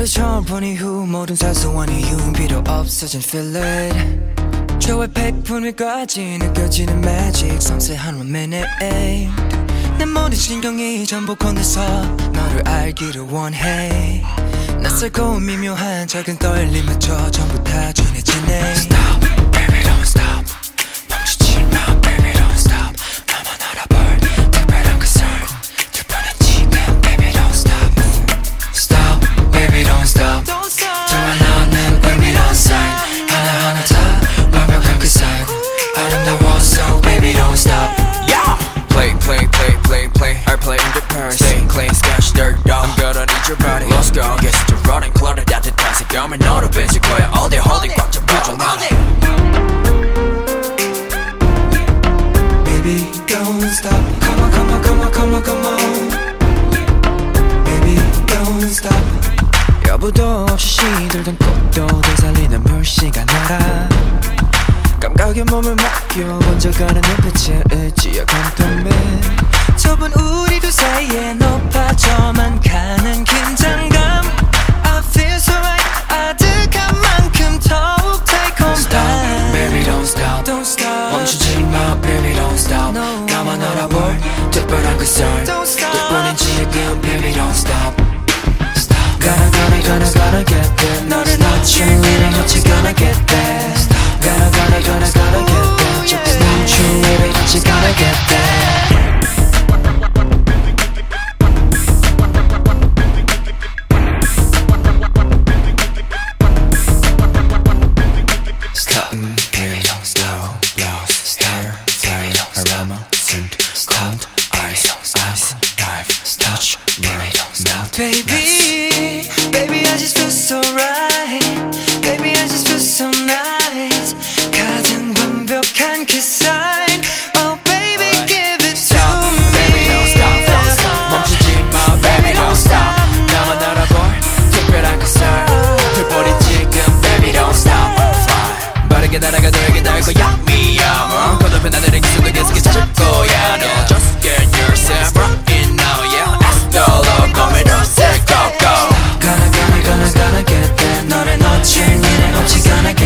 처음 본 이후 모든 사소한 이유는 필요 없어진 feel it 저의 백분위까지 느껴지는 magic 섬세한 1 minute 내 모든 신경이 전부 건네서 너를 알기를 원해 낯설고 미묘한 작은 떨림마저 전부 다 전해지네 Stop, baby don't stop 멈추지 마, baby don't stop 나만 알아볼 특별한 그 sound 특별한 지금, baby don't stop Stop, baby don't stop 정말 너는 의미로운 sign 하나하나 다 완벽한 그 sign 아름다워 so baby don't stop Yeah! Play, play, play, play, play I play in the purse Stay clean, scratch dirt dog I'm gonna need your body Let's go, get to running clutter 따뜻한 색감을 너로 뺏을 거야 All day holding 꽉 잡아줘 나는 Baby don't stop Come on, come on, come on, come on, come on Baby don't stop 여부도 없이 시들던 꽃도 되살리는 물시간 너라 감각에 몸을 맡겨 번져가는 눈빛에 의지와 공통매 좁은 우리 두 사이에 높아져만 가는 긴장감 I feel so right 아득한 만큼 더욱 달콤한 Stop, baby don't stop Don't stop 멈추지 마, baby don't stop No. 나만 알아볼 특별한 그 sound Don't stop 덕분인 지금, baby don't stop Gonna get there 너를 놓치면 어찌 gonna get there Gonna get there Just not you, baby, 어찌 gonna get there Stop, baby don't stop Lost, hair, fire, aroma, scent, cold, ice, dive, touch, baby don't melt Baby, baby, I just feel so right Baby, I just feel so nice 가장 완벽한 그 sign Oh baby, give it to me Baby don't stop, don't stop 멈추지 마, baby don't stop 나만 알아볼 특별한 그 sign 불보리 지금, baby don't stop Fly 빠르게 날아가 너에게 닿을 거야 미야만 거듭해 나들의 기술도 계속해 찾을 거야 너 Just get yourself right now, yeah Hasta luego, me no sé, go, go Gonna get there 너를 놓칠 일은 없지 Gonna